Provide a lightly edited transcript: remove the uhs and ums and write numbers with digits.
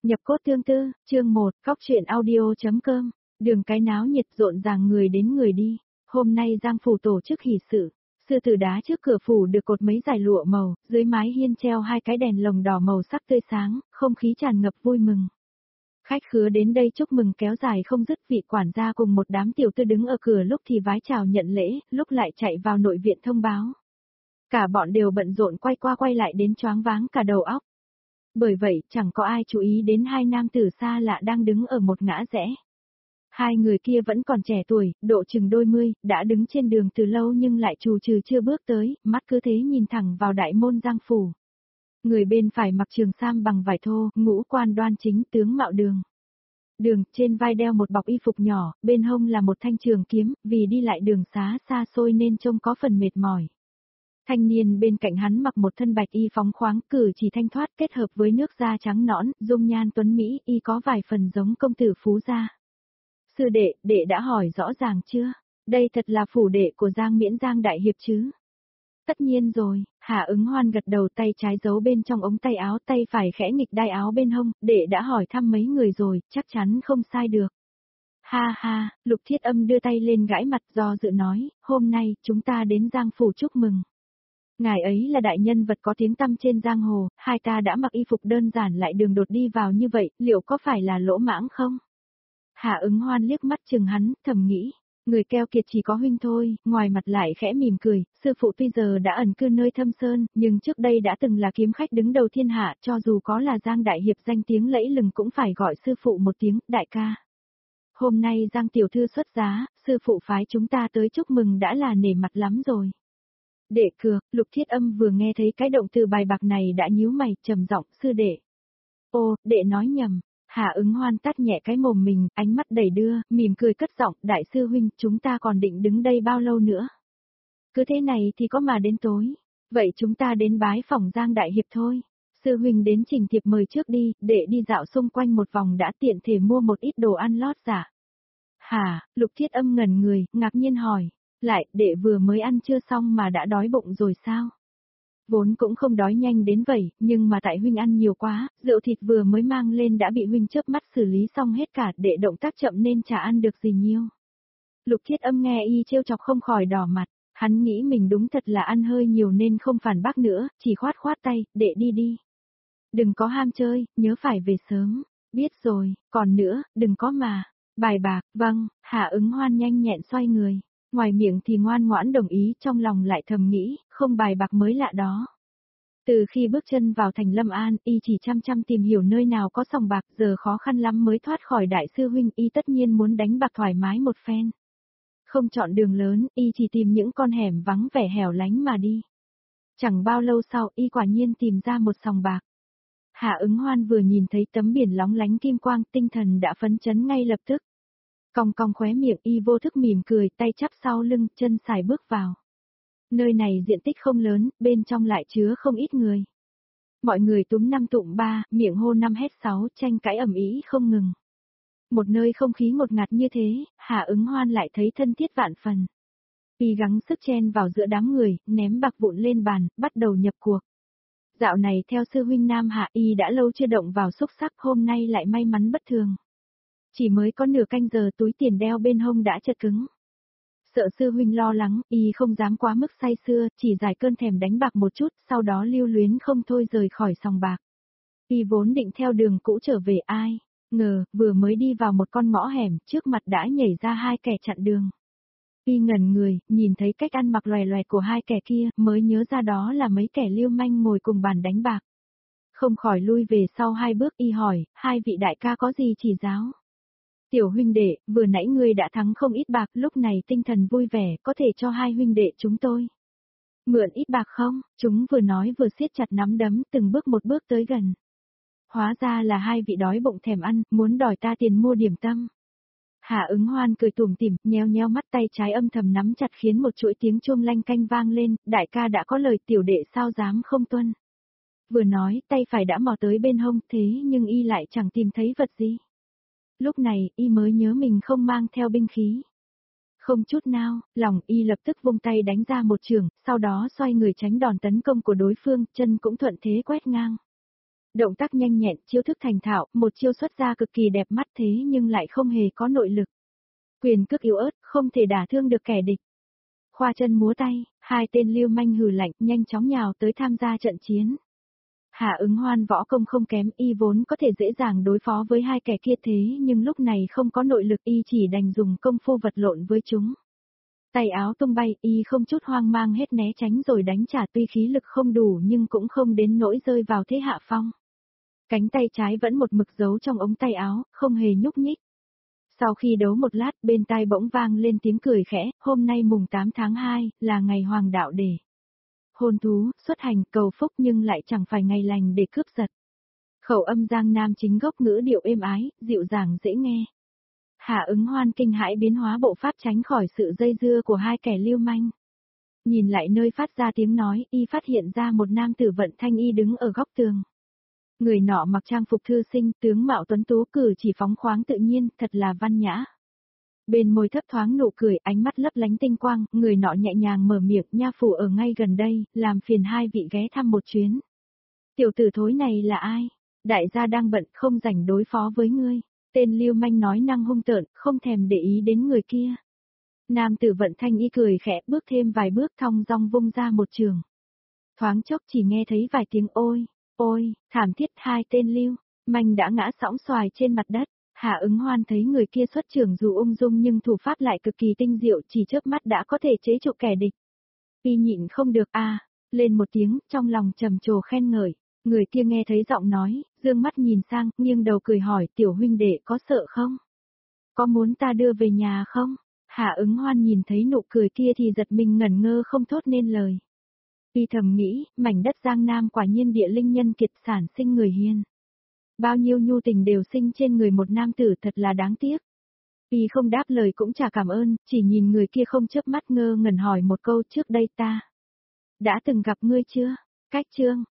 Nhập cốt tương tư, chương 1, cóc truyện audio.com, đường cái náo nhiệt rộn ràng người đến người đi. Hôm nay Giang phủ tổ chức hỷ sự, sư tử đá trước cửa phủ được cột mấy dải lụa màu, dưới mái hiên treo hai cái đèn lồng đỏ màu sắc tươi sáng, không khí tràn ngập vui mừng. Khách khứa đến đây chúc mừng kéo dài không dứt, vị quản gia cùng một đám tiểu tư đứng ở cửa lúc thì vái chào nhận lễ, lúc lại chạy vào nội viện thông báo. Cả bọn đều bận rộn quay qua quay lại đến choáng váng cả đầu óc. Bởi vậy, chẳng có ai chú ý đến hai nam tử xa lạ đang đứng ở một ngã rẽ. Hai người kia vẫn còn trẻ tuổi, độ chừng đôi mươi, đã đứng trên đường từ lâu nhưng lại trù trừ chưa bước tới, mắt cứ thế nhìn thẳng vào đại môn Giang phủ. Người bên phải mặc trường sam bằng vải thô, ngũ quan đoan chính, tướng mạo Đường. Đường, trên vai đeo một bọc y phục nhỏ, bên hông là một thanh trường kiếm, vì đi lại đường xá xa xôi nên trông có phần mệt mỏi. Thanh niên bên cạnh hắn mặc một thân bạch y phóng khoáng, cử chỉ thanh thoát kết hợp với nước da trắng nõn, dung nhan tuấn mỹ, y có vài phần giống công tử phú gia. Sư đệ đã hỏi rõ ràng chưa? Đây thật là phủ đệ của Giang Miễn Giang đại hiệp chứ? Tất nhiên rồi, Hạ Ứng Hoan gật đầu, tay trái giấu bên trong ống tay áo, tay phải khẽ nghịch đai áo bên hông, đệ đã hỏi thăm mấy người rồi, chắc chắn không sai được. Ha ha, Lục Thiết Âm đưa tay lên gãi mặt do dự nói, hôm nay chúng ta đến Giang phủ chúc mừng. Ngài ấy là đại nhân vật có tiếng tăm trên giang hồ, hai ta đã mặc y phục đơn giản lại đường đột đi vào như vậy, liệu có phải là lỗ mãng không? Hạ Ứng Hoan liếc mắt chừng hắn, thầm nghĩ, người keo kiệt chỉ có huynh thôi, ngoài mặt lại khẽ mỉm cười, sư phụ tuy giờ đã ẩn cư nơi thâm sơn, nhưng trước đây đã từng là kiếm khách đứng đầu thiên hạ, cho dù có là Giang đại hiệp danh tiếng lẫy lừng cũng phải gọi sư phụ một tiếng, đại ca. Hôm nay Giang tiểu thư xuất giá, sư phụ phái chúng ta tới chúc mừng đã là nể mặt lắm rồi. Đệ cược, Lục Thiết Âm vừa nghe thấy cái động từ bài bạc này đã nhíu mày, trầm giọng, sư đệ. Ô, đệ nói nhầm. Hạ Ứng Hoan tắt nhẹ cái mồm mình, ánh mắt đầy đưa, mỉm cười cất giọng, đại sư huynh, chúng ta còn định đứng đây bao lâu nữa? Cứ thế này thì có mà đến tối. Vậy chúng ta đến bái phỏng Giang đại hiệp thôi. Sư huynh đến trình thiệp mời trước đi, đệ đi dạo xung quanh một vòng đã tiện thể mua một ít đồ ăn lót giả. Hả, Lục Thiết Âm ngẩn người, ngạc nhiên hỏi. Lại, đệ vừa mới ăn chưa xong mà đã đói bụng rồi sao? Vốn cũng không đói nhanh đến vậy, nhưng mà tại huynh ăn nhiều quá, rượu thịt vừa mới mang lên đã bị huynh chớp mắt xử lý xong hết cả, đệ động tác chậm nên chả ăn được gì nhiều. Lục Thiết Âm nghe y trêu chọc không khỏi đỏ mặt, hắn nghĩ mình đúng thật là ăn hơi nhiều nên không phản bác nữa, chỉ khoát khoát tay, đệ đi đi. Đừng có ham chơi, nhớ phải về sớm. Biết rồi, còn nữa, đừng có mà. Bài bạc, vâng, Hạ Ứng Hoan nhanh nhẹn xoay người. Ngoài miệng thì ngoan ngoãn đồng ý, trong lòng lại thầm nghĩ, không bài bạc mới lạ đó. Từ khi bước chân vào thành Lâm An, y chỉ chăm chăm tìm hiểu nơi nào có sòng bạc, giờ khó khăn lắm mới thoát khỏi đại sư huynh, y tất nhiên muốn đánh bạc thoải mái một phen. Không chọn đường lớn, y chỉ tìm những con hẻm vắng vẻ hẻo lánh mà đi. Chẳng bao lâu sau, y quả nhiên tìm ra một sòng bạc. Hạ Ứng Hoan vừa nhìn thấy tấm biển lóng lánh kim quang, tinh thần đã phấn chấn ngay lập tức. Cong cong khóe miệng, y vô thức mỉm cười, tay chắp sau lưng, chân sải bước vào. Nơi này diện tích không lớn, bên trong lại chứa không ít người. Mọi người túm năm tụm ba, miệng hô năm hét sáu, tranh cãi ầm ĩ không ngừng. Một nơi không khí ngột ngạt như thế, Hạ Ứng Hoan lại thấy thân thiết vạn phần. Y gắng sức chen vào giữa đám người, ném bạc vụn lên bàn, bắt đầu nhập cuộc. Dạo này theo sư huynh Nam Hạ, y đã lâu chưa động vào xúc sắc, hôm nay lại may mắn bất thường. Chỉ mới có nửa canh giờ, túi tiền đeo bên hông đã chật cứng. Sợ sư huynh lo lắng, y không dám quá mức say sưa, chỉ giải cơn thèm đánh bạc một chút, sau đó lưu luyến không thôi rời khỏi sòng bạc. Y vốn định theo đường cũ trở về, ai ngờ, vừa mới đi vào một con ngõ hẻm, trước mặt đã nhảy ra hai kẻ chặn đường. Y ngẩn người, nhìn thấy cách ăn mặc loè loẹt của hai kẻ kia, mới nhớ ra đó là mấy kẻ lưu manh ngồi cùng bàn đánh bạc. Không khỏi lui về sau hai bước, y hỏi, hai vị đại ca có gì chỉ giáo? Tiểu huynh đệ, vừa nãy ngươi đã thắng không ít bạc, lúc này tinh thần vui vẻ, có thể cho hai huynh đệ chúng tôi mượn ít bạc không? Chúng vừa nói vừa siết chặt nắm đấm, từng bước một bước tới gần. Hóa ra là hai vị đói bụng thèm ăn, muốn đòi ta tiền mua điểm tâm. Hạ Ứng Hoan cười tủm tỉm, nheo nheo mắt, tay trái âm thầm nắm chặt khiến một chuỗi tiếng chuông lanh canh vang lên, đại ca đã có lời, tiểu đệ sao dám không tuân. Vừa nói, tay phải đã mò tới bên hông, thế nhưng y lại chẳng tìm thấy vật gì. Lúc này, y mới nhớ mình không mang theo binh khí. Không chút nào, lòng y lập tức vung tay đánh ra một chưởng, sau đó xoay người tránh đòn tấn công của đối phương, chân cũng thuận thế quét ngang. Động tác nhanh nhẹn, chiêu thức thành thạo, một chiêu xuất ra cực kỳ đẹp mắt thế nhưng lại không hề có nội lực. Quyền cước yếu ớt, không thể đả thương được kẻ địch. Khoa chân múa tay, hai tên lưu manh hừ lạnh, nhanh chóng nhào tới tham gia trận chiến. Hạ Ứng Hoan võ công không kém, y vốn có thể dễ dàng đối phó với hai kẻ kia thế nhưng lúc này không có nội lực, y chỉ đành dùng công phu vật lộn với chúng. Tay áo tung bay, y không chút hoang mang hết né tránh rồi đánh trả, tuy khí lực không đủ nhưng cũng không đến nỗi rơi vào thế hạ phong. Cánh tay trái vẫn một mực giấu trong ống tay áo, không hề nhúc nhích. Sau khi đấu một lát, bên tai bỗng vang lên tiếng cười khẽ, hôm nay mùng 8 tháng 2, là ngày hoàng đạo đề. Hôn thú, xuất hành, cầu phúc nhưng lại chẳng phải ngày lành để cướp giật. Khẩu âm Giang Nam chính gốc ngữ điệu êm ái, dịu dàng dễ nghe. Hạ Ứng Hoan kinh hãi biến hóa bộ pháp tránh khỏi sự dây dưa của hai kẻ lưu manh. Nhìn lại nơi phát ra tiếng nói, y phát hiện ra một nam tử vận thanh y đứng ở góc tường. Người nọ mặc trang phục thư sinh, tướng mạo tuấn tú, cử chỉ phóng khoáng tự nhiên, thật là văn nhã. Bên môi thấp thoáng nụ cười, ánh mắt lấp lánh tinh quang, người nọ nhẹ nhàng mở miệng, nha phủ ở ngay gần đây, làm phiền hai vị ghé thăm một chuyến. Tiểu tử thối này là ai? Đại gia đang bận, không rảnh đối phó với ngươi. Tên lưu manh nói năng hung tợn, không thèm để ý đến người kia. Nam tử vận thanh y cười khẽ, bước thêm vài bước thong dong vung ra một trường. Thoáng chốc chỉ nghe thấy vài tiếng ôi, ôi, thảm thiết, hai tên lưu manh đã ngã sõng xoài trên mặt đất. Hạ Ứng Hoan thấy người kia xuất trường dù ung dung nhưng thủ pháp lại cực kỳ tinh diệu, chỉ chớp mắt đã có thể chế trụ kẻ địch. Y nhịn không được lên một tiếng, trong lòng trầm trồ khen ngợi. Người kia nghe thấy giọng nói, dương mắt nhìn sang, nghiêng đầu cười hỏi, tiểu huynh đệ có sợ không? Có muốn ta đưa về nhà không? Hạ Ứng Hoan nhìn thấy nụ cười kia thì giật mình ngẩn ngơ không thốt nên lời. Y thầm nghĩ, mảnh đất Giang Nam quả nhiên địa linh nhân kiệt, sản sinh người hiền. Bao nhiêu nhu tình đều sinh trên người một nam tử, thật là đáng tiếc. Y không đáp lời cũng chả cảm ơn, chỉ nhìn người kia không chớp mắt ngơ ngẩn hỏi một câu, trước đây ta đã từng gặp ngươi chưa? Cách chương